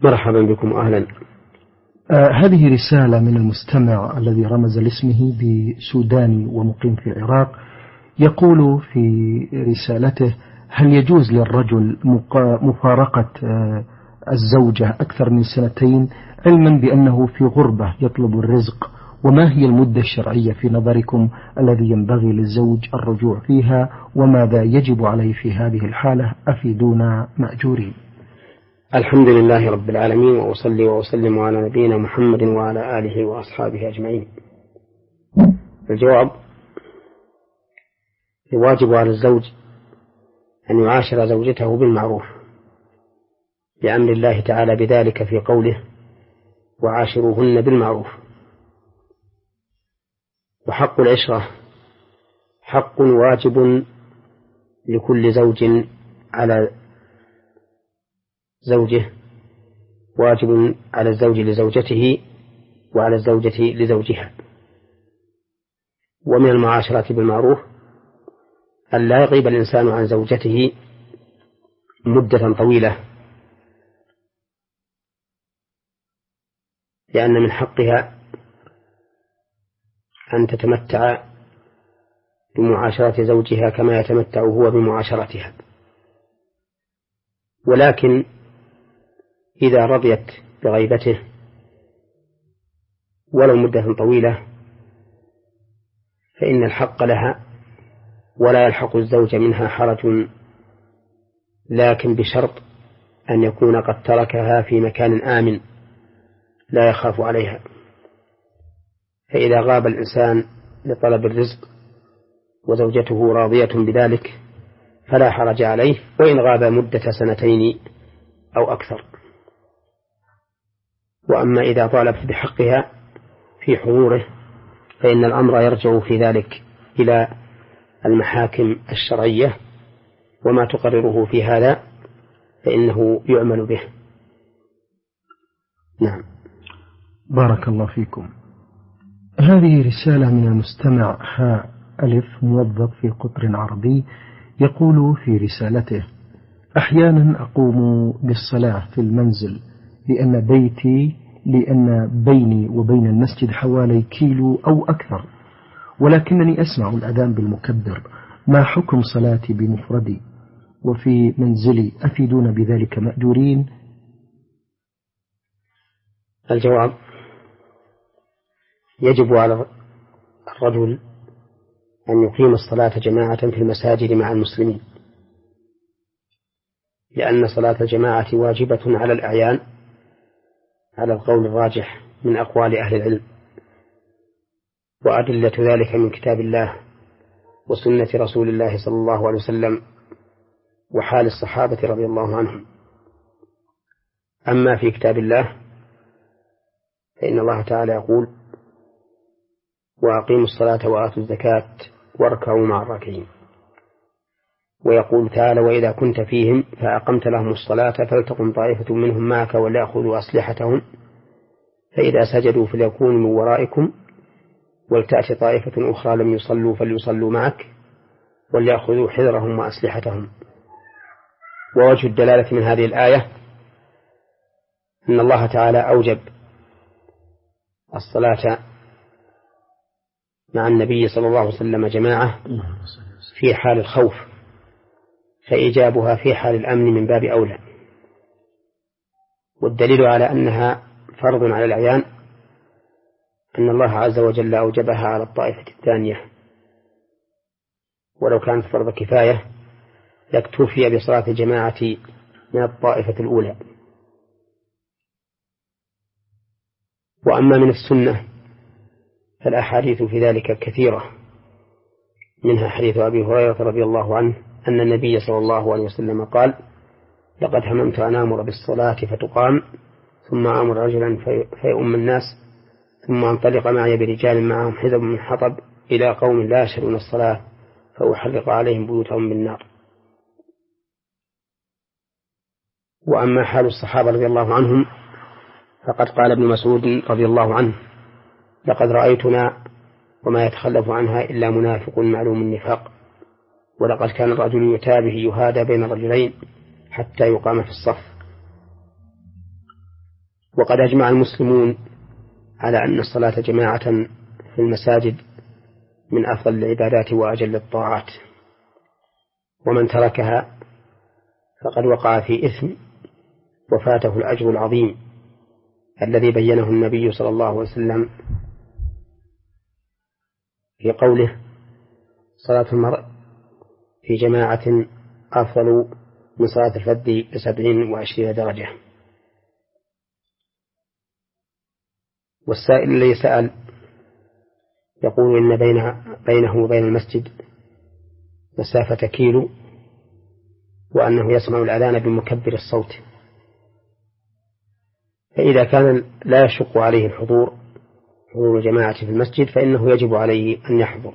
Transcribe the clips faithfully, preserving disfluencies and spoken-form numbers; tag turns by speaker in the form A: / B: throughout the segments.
A: مرحبا بكم أهلا.
B: آه هذه رسالة من المستمع الذي رمز لاسمه بسوداني ومقيم في العراق. يقول في رسالته: هل يجوز للرجل مفارقة آه الزوجة أكثر من سنتين علما بأنه في غربة يطلب الرزق؟ وما هي المدة الشرعية في نظركم الذي ينبغي للزوج الرجوع فيها؟ وماذا يجب عليه في هذه الحالة؟ أفيدونا مأجورين.
A: الحمد لله رب العالمين، وأصلي وأسلم على نبينا محمد وعلى آله وأصحابه أجمعين. الجواب: يواجب على الزوج أن يعاشر زوجته بالمعروف لأمر الله تعالى بذلك في قوله: وعاشروهن بالمعروف. وحق العشرة حق واجب لكل زوج على زوجه، واجب على الزوج لزوجته وعلى الزوجة لزوجها. ومن المعاشرة بالمعروف أن لا يغيب الإنسان عن زوجته مدة طويلة، لأن من حقها أن تتمتع بمعاشرة زوجها كما يتمتع هو بمعاشرتها. ولكن إذا رضيت بغيبته ولو مدة طويلة فإن الحق لها، ولا يلحق الزوج منها حرج، لكن بشرط أن يكون قد تركها في مكان آمن لا يخاف عليها. فإذا غاب الإنسان لطلب الرزق وزوجته راضية بذلك فلا حرج عليه، وإن غاب مدة سنتين أو أكثر. وأما إذا طالبت بحقها في حضوره فإن الأمر يرجع في ذلك إلى المحاكم الشرعية، وما تقرره في هذا فإنه يعمل به. نعم.
B: بارك الله فيكم. هذه رسالة من المستمع حاء ألف موظف في قطر عربي. يقول في رسالته: أحيانا أقوم بالصلاة في المنزل لأن بيتي لأن بيني وبين المسجد حوالي كيلو أو أكثر، ولكنني أسمع الأذان بالمكبر. ما حكم صلاتي بمفردي وفي منزلي؟ أفيدون بذلك مأجورين.
A: الجواب: يجب على الرجل أن يقيم الصلاة جماعة في المساجد مع المسلمين، لأن صلاة الجماعة واجبة على الأعيان على القول الراجح من أقوال أهل العلم، وأدلة ذلك من كتاب الله وسنة رسول الله صلى الله عليه وسلم وحال الصحابة رضي الله عنهم. أما في كتاب الله فإن الله تعالى يقول: وأقيموا الصلاة وآتوا الزكاة واركعوا مع الراكعين. ويقول تعالى: وإذا كنت فيهم فأقمت لهم الصلاة فلتقم طائفة منهم معك وليأخذوا أسلحتهم فإذا سجدوا فليكونوا من ورائكم ولتأتي طائفة أخرى لم يصلوا فليصلوا معك وليأخذوا حذرهم وأسلحتهم. ووجه الدلالة من هذه الآية أن الله تعالى أوجب الصلاة مع النبي صلى الله عليه وسلم جماعة في حال الخوف، فإيجابها في حال الأمن من باب أولى. والدليل على أنها فرض على الأعيان أن الله عز وجل أوجبها على الطائفة الثانية، ولو كانت فرض كفاية لاكتفي بصلاة الجماعة من الطائفة الأولى. وأما من السنة فالأحاديث في ذلك كثيرة، منها حديث أبي هريرة رضي الله عنه أن النبي صلى الله عليه وسلم قال: لقد هممت أن آمر بالصلاة فتقام ثم آمر رجلا فيؤم الناس ثم انطلق معي برجال معهم حذب من حطب إلى قوم لا يشهدون الصلاة فأحرق عليهم بيوتهم بالنار. وأما حال الصحابة رضي الله عنهم فقد قال ابن مسعود رضي الله عنه: لقد رأيتنا وما يتخلف عنها إلا منافق معلوم النفاق، ولقد كان الرجل يتابه يهادى بين الرجلين حتى يقام في الصف. وقد أجمع المسلمون على أن الصلاة جماعة في المساجد من أفضل العبادات وأجل الطاعات، ومن تركها فقد وقع في إثم وفاته الأجر العظيم الذي بينه النبي صلى الله عليه وسلم في قوله: صلاة المرء في جماعة أفضل من صلاة الفرد بسبعين وعشرين درجة. والسائل الذي سأل يقول إن بين بينه وبين المسجد مسافة كيلو، وأنه يسمع الأذان بمكبر الصوت، فإذا كان لا يشق عليه الحضور حضور جماعة في المسجد فإنه يجب عليه أن يحضر،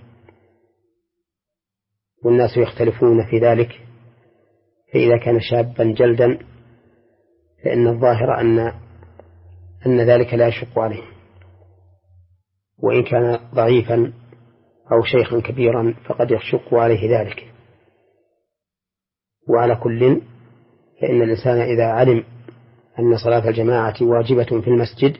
A: والناس يختلفون في ذلك. فإذا كان شابا جلدا فإن الظاهر أن أن ذلك لا يشق عليه، وإن كان ضعيفا أو شيخا كبيرا فقد يشق عليه ذلك. وعلى كل فإن الإنسان إذا علم أن صلاة الجماعة واجبة في المسجد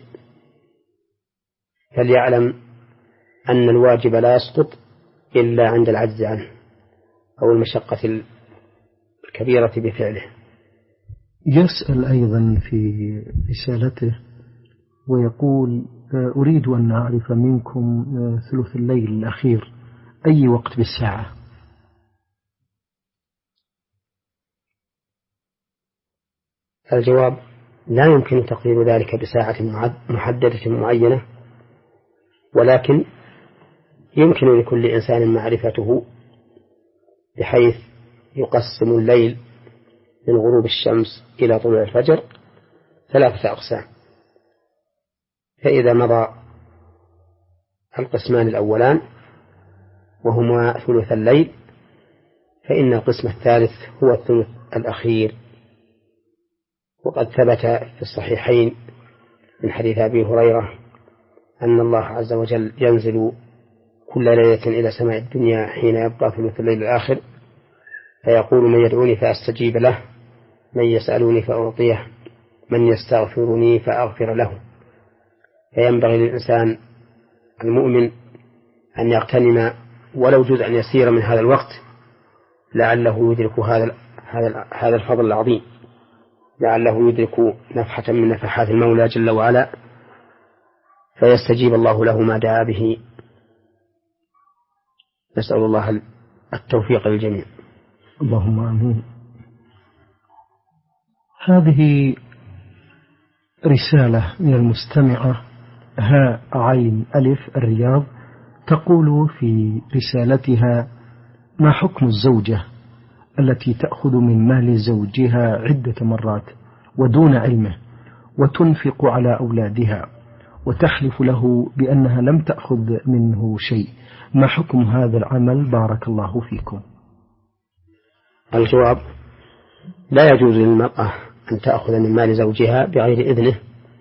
A: فليعلم أن الواجب لا يسقط إلا عند العجز عنه أو المشقة الكبيرة بفعله.
B: يسأل أيضا في رسالته ويقول: أريد أن أعرف منكم ثلث الليل الأخير أي وقت بالساعة؟
A: الجواب: لا يمكن تقدير ذلك بساعة محددة معينة، ولكن يمكن لكل إنسان معرفته بحيث يقسم الليل من غروب الشمس إلى طلوع الفجر ثلاثة أقسام، فإذا مضى القسمان الأولان وهما ثلث الليل فإن القسم الثالث هو الثلث الأخير. وقد ثبت في الصحيحين من حديث أبي هريرة أن الله عز وجل ينزل كل ليلة إلى سماء الدنيا حين يبقى ثلث الليل الآخر فيقول: من يدعوني فأستجيب له، من يسألوني فأعطيه، من يستغفرني فأغفر له. فينبغي للإنسان المؤمن أن يغتنم ولو جزءا يسيرا من هذا الوقت لعله يدرك هذا هذا الفضل العظيم، لعله يدرك نفحة من نفحات المولى جل وعلا فيستجيب الله له ما دعا به. نسأل الله التوفيق للجميع.
B: اللهم آمين. هذه رسالة من المستمعة هاء عين ألف الرياض، تقول في رسالتها: ما حكم الزوجة التي تأخذ من مال زوجها عدة مرات ودون علمه وتنفق على أولادها وتحلف له بأنها لم تأخذ منه شيء؟ ما حكم هذا العمل بارك الله فيكم؟
A: الجواب: لا يجوز للمرأة أن تأخذ من مال زوجها بغير إذنه،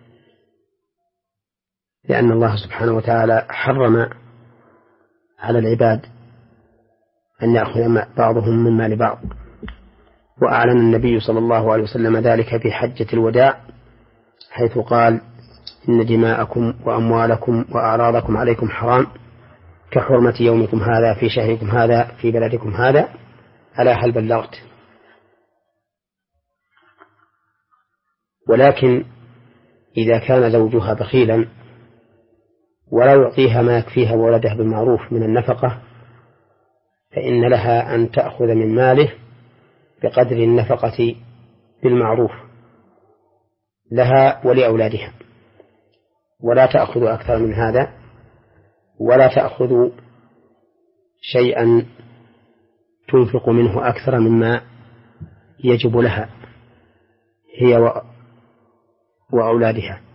A: لأن الله سبحانه وتعالى حرم على العباد أن يأخذ بعضهم من مال بعض، وأعلن النبي صلى الله عليه وسلم ذلك في حجة الوداع حيث قال: إن دماءكم وأموالكم وأعراضكم عليكم حرام كحرمة يومكم هذا في شهركم هذا في بلدكم هذا، ألا هل بلغت؟ ولكن إذا كان زوجها بخيلا ولا يعطيها ما يكفيها وولدها بالمعروف من النفقة فإن لها أن تأخذ من ماله بقدر النفقة بالمعروف لها ولأولادها، ولا تأخذ أكثر من هذا، ولا تأخذ شيئا تنفق منه أكثر مما يجب لها هي وأولادها.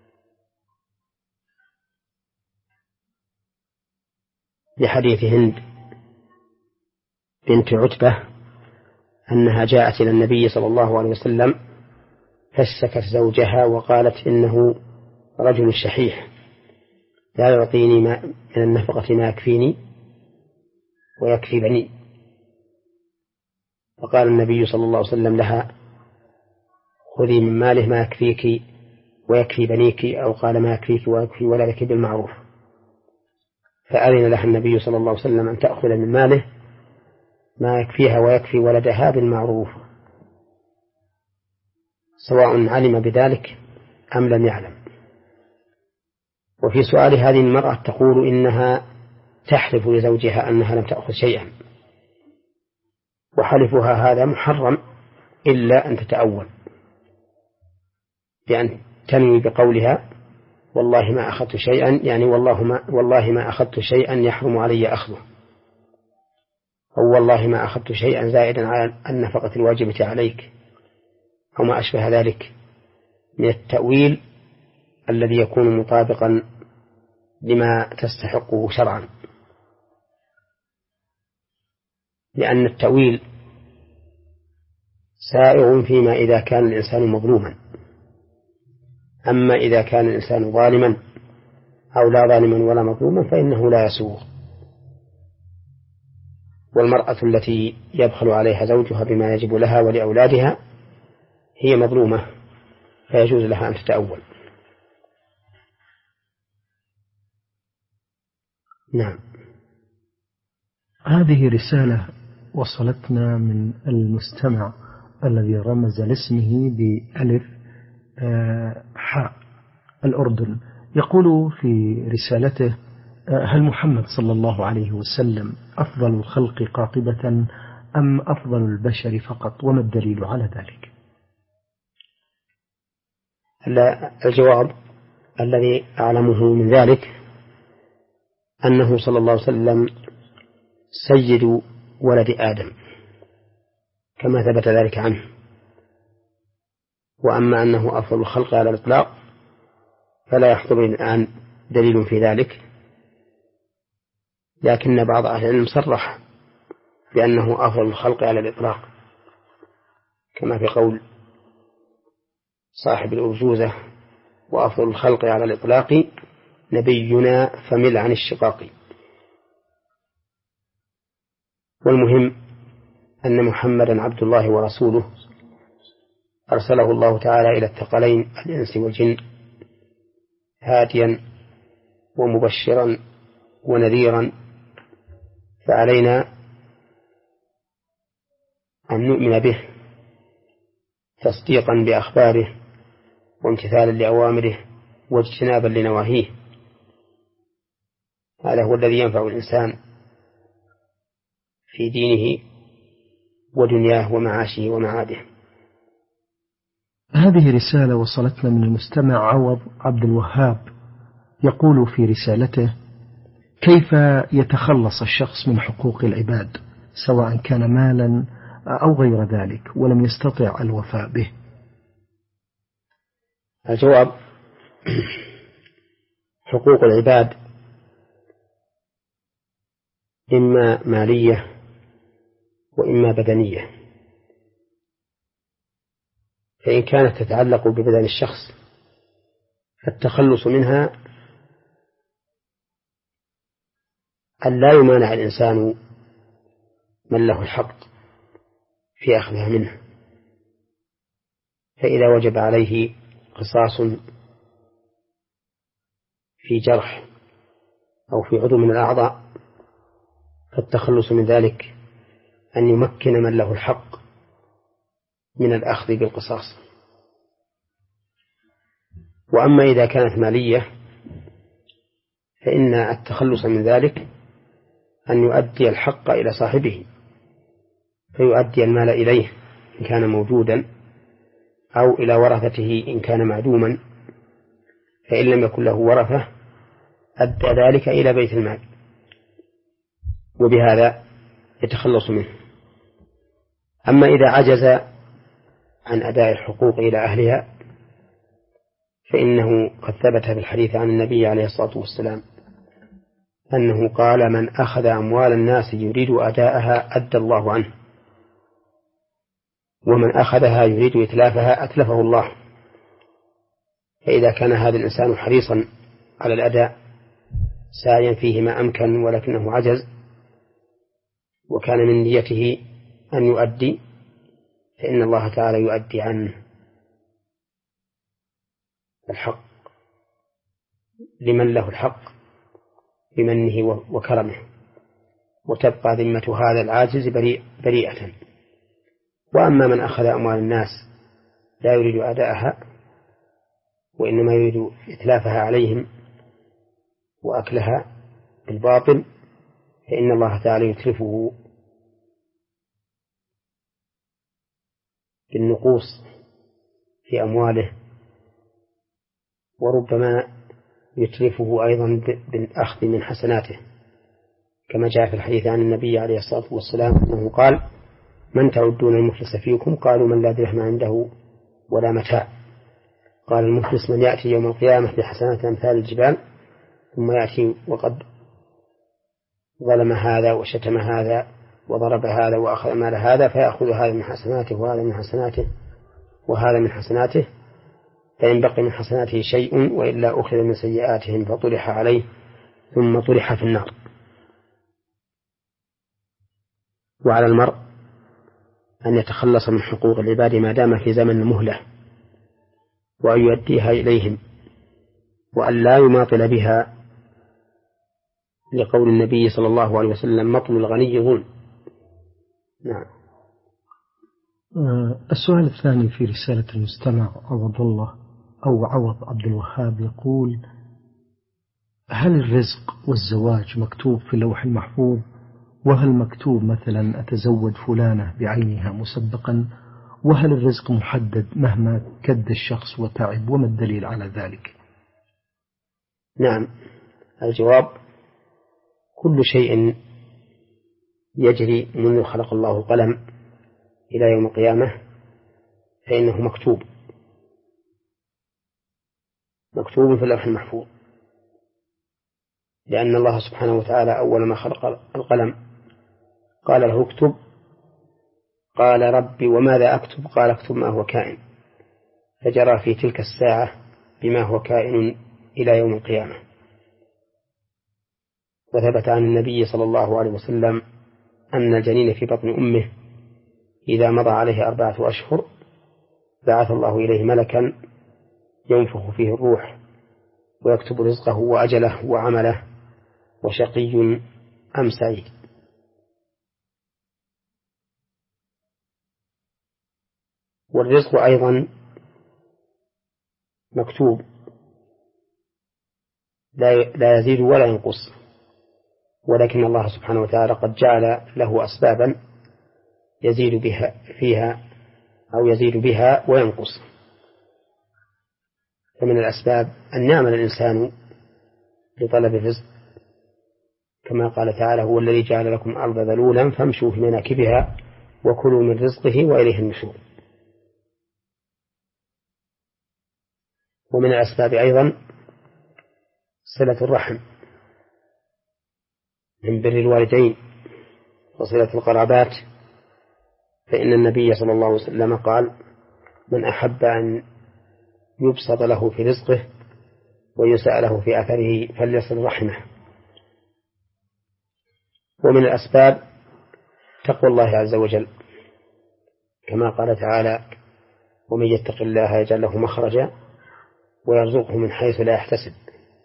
A: لحديث هند بنت عتبة أنها جاءت إلى النبي صلى الله عليه وسلم فاشتكت زوجها وقالت: إنه رجل شحيح لا يعطيني ما من النفقة ما يكفيني ويكفي بني. فقال النبي صلى الله عليه وسلم لها: خذي من ماله ما يكفيك ويكفي بنيك، أو قال ما يكفيك ويكفي ولدك بالمعروف، فأذن لها النبي صلى الله عليه وسلم أن تأخذ من ماله ما يكفيها ويكفي ولدها بالمعروف، سواء علم بذلك أم لم يعلم. وفي سؤال هذه المرأة تقول إنها تحلف لزوجها أنها لم تأخذ شيئا، وحلفها هذا محرم إلا أن تتأول، بأن تنوي بقولها والله ما أخذت شيئا، يعني والله ما, والله ما أخذت شيئا يحرم علي أخذه، أو والله ما أخذت شيئا زائدا على النفقة الواجبة عليك، أو ما أشبه ذلك من التأويل الذي يكون مطابقا لما تستحقه شرعا. لأن التأويل سائغ فيما إذا كان الإنسان مظلوما، أما إذا كان الإنسان ظالما أو لا ظالما ولا مظلوما فإنه لا يسوغ. والمرأة التي يبخل عليها زوجها بما يجب لها ولأولادها هي مظلومة، فيجوز لها أن تتأول. نعم.
B: هذه رسالة وصلتنا من المستمع الذي رمز لاسمه بألف حاء الأردن، يقول في رسالته: هل محمد صلى الله عليه وسلم أفضل الخلق قاطبة أم أفضل البشر فقط، وما الدليل على ذلك؟
A: الجواب الذي أعلمه من ذلك أنه صلى الله عليه وسلم سيد ولد آدم كما ثبت ذلك عنه. وأما أنه أفضل الخلق على الإطلاق فلا يحضر الآن دليل في ذلك، لكن بعض أهل العلم صرح بأنه أفضل الخلق على الإطلاق، كما في قول صاحب الأرجوزة: وأفضل الخلق على الإطلاق نبينا فمل عن الشقاق. والمهم أن محمدا عبد الله ورسوله، أرسله الله تعالى إلى الثقلين الإنس والجن هاديا ومبشرا ونذيرا، فعلينا أن نؤمن به تصديقا بأخباره وامتثالا لأوامره واجتنابا لنواهيه. هذا هو الذي ينفع الإنسان في دينه ودنياه ومعاشه ومعاده.
B: هذه رسالة وصلتنا من المستمع عوض عبد الوهاب، يقول في رسالته: كيف يتخلص الشخص من حقوق العباد سواء كان مالا أو غير ذلك ولم يستطع الوفاء به؟
A: الجواب: حقوق العباد إما مالية وإما بدنية، فإن كانت تتعلق ببدن الشخص فالتخلص منها أن لا يمانع الإنسان من له الحق في أخذها منه، فإذا وجب عليه قصاص في جرح أو في عضو من الأعضاء فالتخلص من ذلك أن يمكن من له الحق من الأخذ بالقصاص. وأما إذا كانت مالية فإن التخلص من ذلك أن يؤدي الحق إلى صاحبه، فيؤدي المال إليه إن كان موجودا، أو إلى ورثته إن كان معدوما، فإن لم يكن له ورثة أدى ذلك إلى بيت المال، وبهذا يتخلص منه. أما إذا عجز عن أداء الحقوق إلى أهلها فإنه قد ثبت في الحديث عن النبي عليه الصلاة والسلام أنه قال: من أخذ أموال الناس يريد أداءها أدى الله عنه، ومن أخذها يريد إتلافها أتلفه الله. فإذا كان هذا الإنسان حريصا على الأداء ساعيا فيه ما أمكن ولكنه عجز وكان من نيته أن يؤدي، فإن الله تعالى يؤدي عنه. الحق لمن له الحق بمنه وكرمه، وتبقى ذمة هذا العاجز بريء بريئة. وأما من أخذ أموال الناس لا يريد أداءها وإنما يريد إتلافها عليهم وأكلها بالباطل، فإن الله تعالى يتلفه بالنقوص في أمواله، وربما يتلفه أيضا بالأخذ من حسناته، كما جاء في الحديث عن النبي عليه الصلاة والسلام أنه قال: من تعدون المفلس فيكم؟ قالوا: من لا درهم عنده ولا متاع. قال: المفلس من يأتي يوم القيامة بحسنات أمثال الجبال، ثم يأتي وقد ظلم هذا وشتم هذا وضرب هذا وأخذ مال هذا، فيأخذ هذا من حسناته وهذا من حسناته وهذا من حسناته، فإن بقي من حسناته شيء وإلا أخذ من سيئاتهم فطرح عليه ثم طرح في النار. وعلى المرء أن يتخلص من حقوق العباد ما دام في زمن المهلة، وأن يؤديها إليهم، وأن لا يماطل بها، لقول النبي صلى الله عليه وسلم: مطل الغني ظلم. نعم.
B: السؤال الثاني في رسالة المستمع عوض الله أو عوض عبد الوهاب يقول: هل الرزق والزواج مكتوب في اللوح المحفوظ؟ وهل مكتوب مثلا أتزوج فلانة بعينها مسبقا؟ وهل الرزق محدد مهما كد الشخص وتعب؟ وما الدليل على ذلك؟
A: نعم، الجواب: كل شيء يجري منذ خلق الله القلم إلى يوم القيامة فإنه مكتوب مكتوب في اللوح المحفوظ، لأن الله سبحانه وتعالى أول ما خلق القلم قال له: اكتب. قال: ربي وماذا أكتب؟ قال: اكتب ما هو كائن. فجرى في تلك الساعة بما هو كائن إلى يوم القيامة. وثبت عن النبي صلى الله عليه وسلم أن الجنين في بطن أمه إذا مضى عليه أربعة أشهر بعث الله إليه ملكا ينفخ فيه الروح ويكتب رزقه وأجله وعمله وشقي أم سعيد. والرزق أيضا مكتوب لا يزيد ولا ينقص، ولكن الله سبحانه وتعالى قد جعل له أسبابا يزيد بها فيها أو يزيد بها وينقص. فمن الأسباب أن يعمل الإنسان لطلب الرزق، كما قال تعالى: هو الذي جعل لكم الأرض ذلولا فامشوا في مناكبها وكلوا من رزقه وإليه النشور. ومن الأسباب أيضا صلة الرحم من بر الوالدين وصلة القرابات، فإن النبي صلى الله عليه وسلم قال: من أحب أن يبسط له في رزقه ويسأله في أثره فليصل رحمه. ومن الأسباب تقوى الله عز وجل، كما قال تعالى: ومن يتق الله يجعل له مخرجا ويرزقه من حيث لا يحتسب.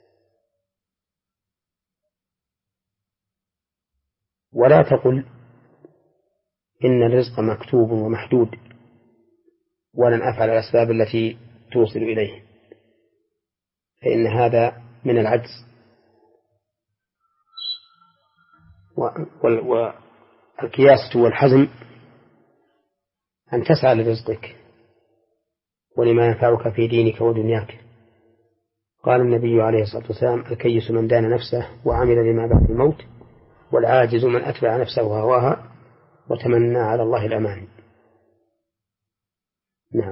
A: ولا تقل إن الرزق مكتوب ومحدود ولن أفعل الأسباب التي توصل إليه، فإن هذا من العجز. والكياسة والحزم أن تسعى لرزقك ولما ينفعك في دينك ودنياك. قال النبي عليه الصلاة والسلام: الكيس من دان نفسه وعمل لما بعد الموت، والعاجز من أتبع نفسه وهواها وتمنى على الله الأمان. نعم.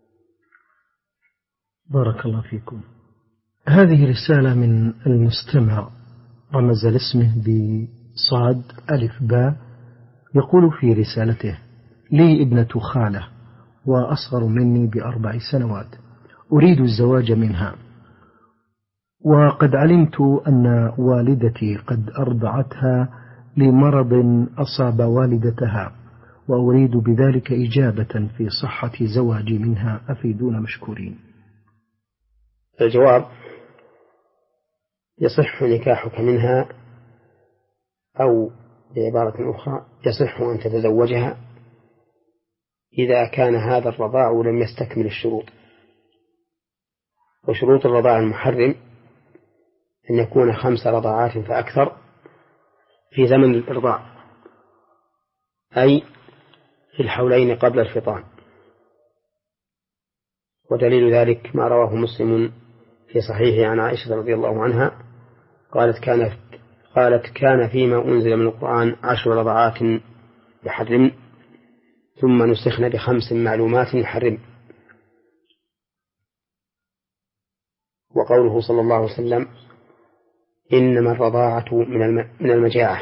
B: بارك الله فيكم. هذه رسالة من المستمع رمز لاسمه بصاد ألف باء، يقول في رسالته: لي ابنة خالة وأصغر مني بأربع سنوات، أريد الزواج منها، وقد علمت أن والدتي قد أرضعتها لمرض أصاب والدتها، وأريد بذلك إجابة في صحة زواجي منها، أفيدون مشكورين.
A: الجواب: يصح نكاحك منها، أو بعبارة أخرى يصح أن تتزوجها إذا كان هذا الرضاع لم يستكمل الشروط. وشروط الرضاع المحرم أن يكون خمس رضاعات فأكثر في زمن الإرضاع، أي في الحولين قبل الفطام. ودليل ذلك ما رواه مسلم في صحيحه عن عائشة رضي الله عنها قالت كانت قالت كان فيما أنزل من القرآن عشر رضعات يحرم، ثم نسخن بخمس معلومات يحرم. وقوله صلى الله عليه وسلم: إنما الرضاعة من المجاعة.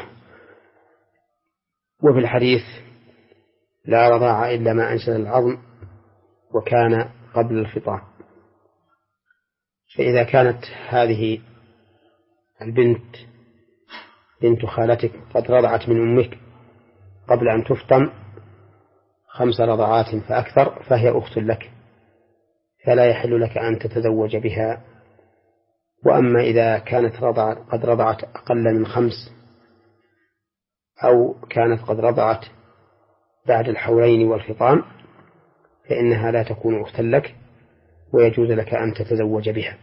A: وفي الحديث: لا رضاعة إلا ما أنشز العظم وكان قبل الفطام. فإذا كانت هذه البنت بنت خالتك قد رضعت من أمك قبل أن تفطم خمس رضعات فأكثر فهي أخت لك، فلا يحل لك أن تتزوج بها. وأما إذا كانت رضعت قد رضعت أقل من خمس، أو كانت قد رضعت بعد الحولين والفطام، فإنها لا تكون أختا لك ويجوز لك أن تتزوج بها.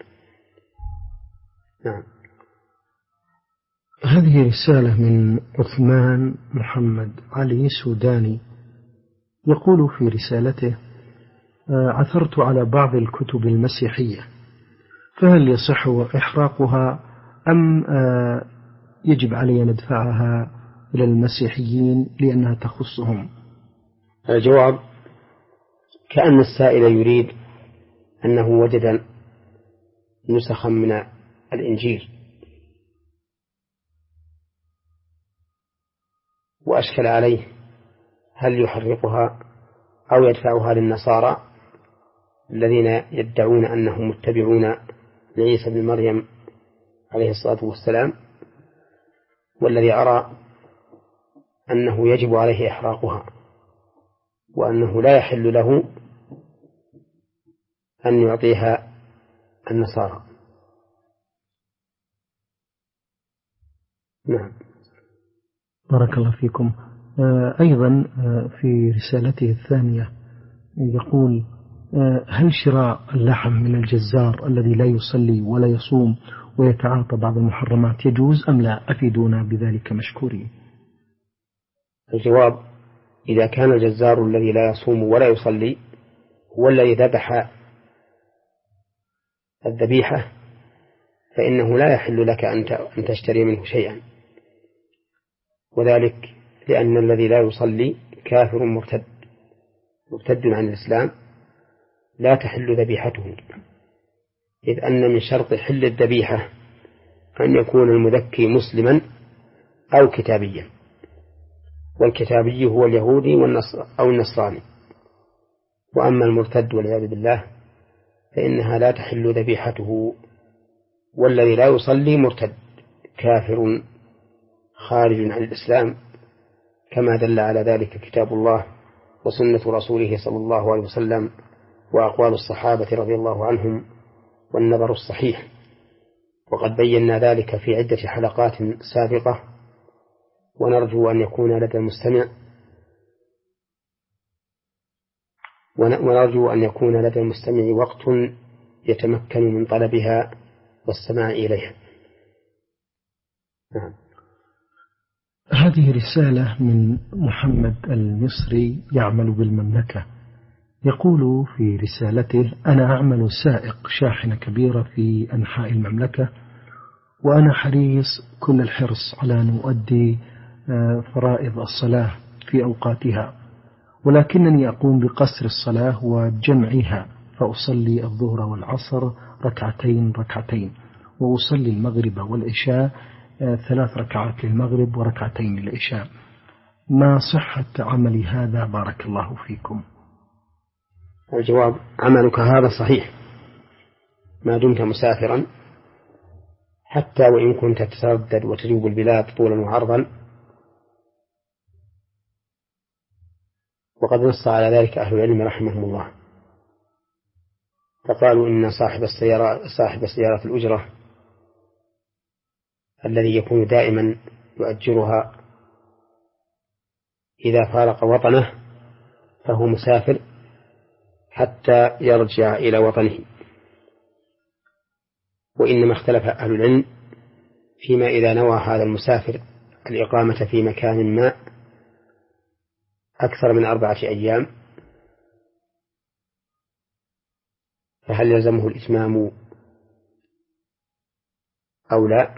A: نعم.
B: هذه رسالة من عثمان محمد علي سوداني، يقول في رسالته: عثرت على بعض الكتب المسيحية، فهل يصح إحراقها أم يجب علي أن أدفعها إلى المسيحيين لأنها تخصهم؟
A: الجواب: كأن السائل يريد أنه وجد نسخا من الإنجيل وأشكل عليه هل يحرقها أو يدفعها للنصارى الذين يدعون أنهم متبعون لعيسى بن مريم عليه الصلاة والسلام، والذي أرى أنه يجب عليه إحراقها، وأنه لا يحل له أن يعطيها النصارى. نعم.
B: بارك الله فيكم. أيضا في رسالته الثانية يقول: هل شراء اللحم من الجزار الذي لا يصلي ولا يصوم ويتعاطى بعض المحرمات يجوز أم لا؟ أفيدونا بذلك مشكورين.
A: الجواب: إذا كان الجزار الذي لا يصوم ولا يصلي هو الذي ذبح الذبيحة فإنه لا يحل لك أن تشتري منه شيئا، وذلك لأن الذي لا يصلي كافر مرتد مرتد عن الإسلام لا تحل ذبيحته، إذ أن من شرط حل الذبيحة أن يكون المذكي مسلما أو كتابيا، والكتابي هو اليهودي أو النصراني. وأما المرتد والعياذ بالله فإنها لا تحل ذبيحته، والذي لا يصلي مرتد كافر خارج عن الإسلام، كما دل على ذلك كتاب الله وسنة رسوله صلى الله عليه وسلم وأقوال الصحابة رضي الله عنهم والنظر الصحيح. وقد بينا ذلك في عدة حلقات سابقة، ونرجو أن يكون لدى المستمع ونرجو أن يكون لدى المستمع وقت يتمكن من طلبها والسماع إليها. نعم.
B: هذه رسالة من محمد المصري يعمل بالمملكة، يقول في رسالته: أنا أعمل سائق شاحنة كبيرة في أنحاء المملكة، وأنا حريص كل الحرص على أن أؤدي فرائض الصلاة في أوقاتها، ولكنني أقوم بقصر الصلاة وجمعها، فأصلي الظهر والعصر ركعتين ركعتين، وأصلي المغرب والعشاء ثلاث ركعات للمغرب وركعتين للعشاء. ما صحة عملي هذا بارك الله فيكم؟
A: الجواب: عملك هذا صحيح ما دمت مسافرا، حتى وإن كنت تتردد وتجوب البلاد طولا وعرضا، وقد نص على ذلك أهل العلم رحمهم الله. فقالوا إن صاحب السيارة صاحب سيارة الأجرة الذي يكون دائما يؤجرها إذا فارق وطنه فهو مسافر حتى يرجع إلى وطنه. وإنما اختلف أهل العلم فيما إذا نوى هذا المسافر الإقامة في مكان ما أكثر من أربعة أيام فهل يلزمه الإتمام أو لا؟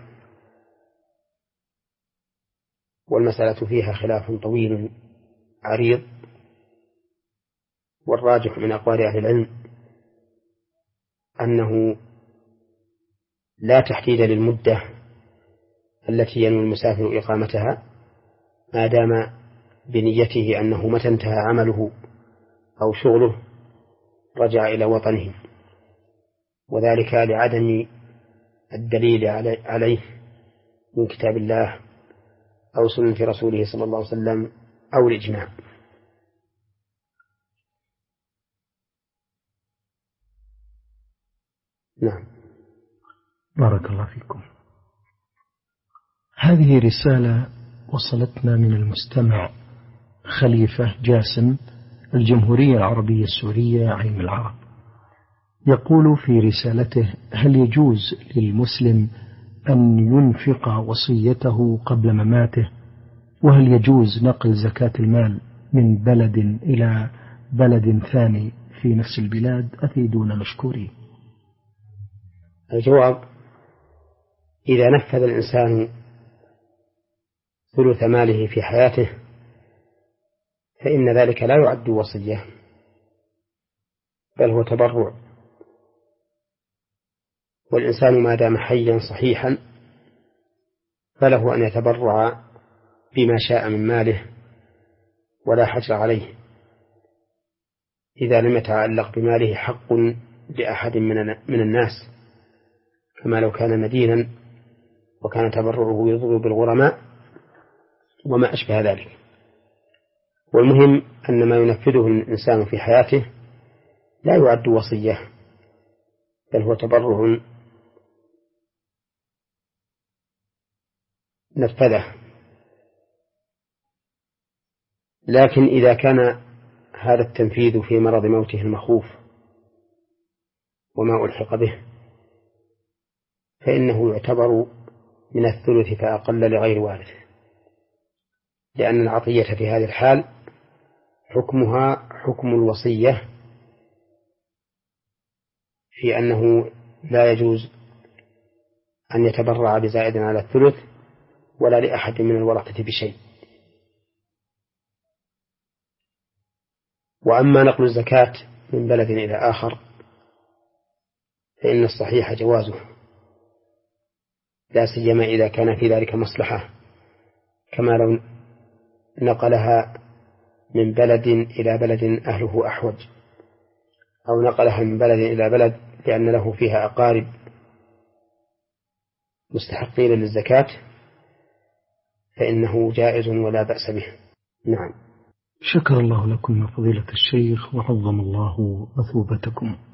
A: والمسألة فيها خلاف طويل عريض، والراجح من أقوال أهل العلم أنه لا تحديد للمدة التي ينوي المسافر إقامتها ما دام بنيته أنه متى انتهى عمله أو شغله رجع إلى وطنه، وذلك لعدم الدليل عليه من كتاب الله أو سنة رسوله صلى الله عليه وسلم أو الإجماع. نعم.
B: بارك الله فيكم. هذه رسالة وصلتنا من المستمع خليفة جاسم، الجمهورية العربية السورية عين العرب. يقول في رسالته: هل يجوز للمسلم أن ينفق وصيته قبل مماته؟ وهل يجوز نقل زكاة المال من بلد إلى بلد ثاني في نفس البلاد؟ أفيدونا مشكورين.
A: الجواب: إذا نفذ الإنسان ثلث ماله في حياته فإن ذلك لا يعد وصية، بل هو تبرع، والإنسان ما دام حيا صحيحا فله أن يتبرع بما شاء من ماله ولا حجر عليه إذا لم يتعلق بماله حق لأحد من الناس، كما لو كان مدينا وكان تبرعه يضر بالغرماء وما أشبه ذلك. والمهم أن ما ينفذه الإنسان في حياته لا يعد وصية، بل هو تبرع نفذه. لكن إذا كان هذا التنفيذ في مرض موته المخوف وما ألحق به فإنه يعتبر من الثلث فأقل لغير وارث، لأن العطية في هذه الحال حكمها حكم الوصية في أنه لا يجوز أن يتبرع بزائد على الثلث ولا لأحد من الورثة بشيء. وأما نقل الزكاة من بلد إلى آخر فإن الصحيح جوازه، لا سيما إذا كان في ذلك مصلحة، كما لو نقلها من بلد إلى بلد أهله أحوج، أو نقلها من بلد إلى بلد لأن له فيها أقارب مستحقين للزكاة فإنه جائز ولا بأس به. نعم.
B: شكر الله لكم يا فضيلة الشيخ وعظم الله مثوبتكم.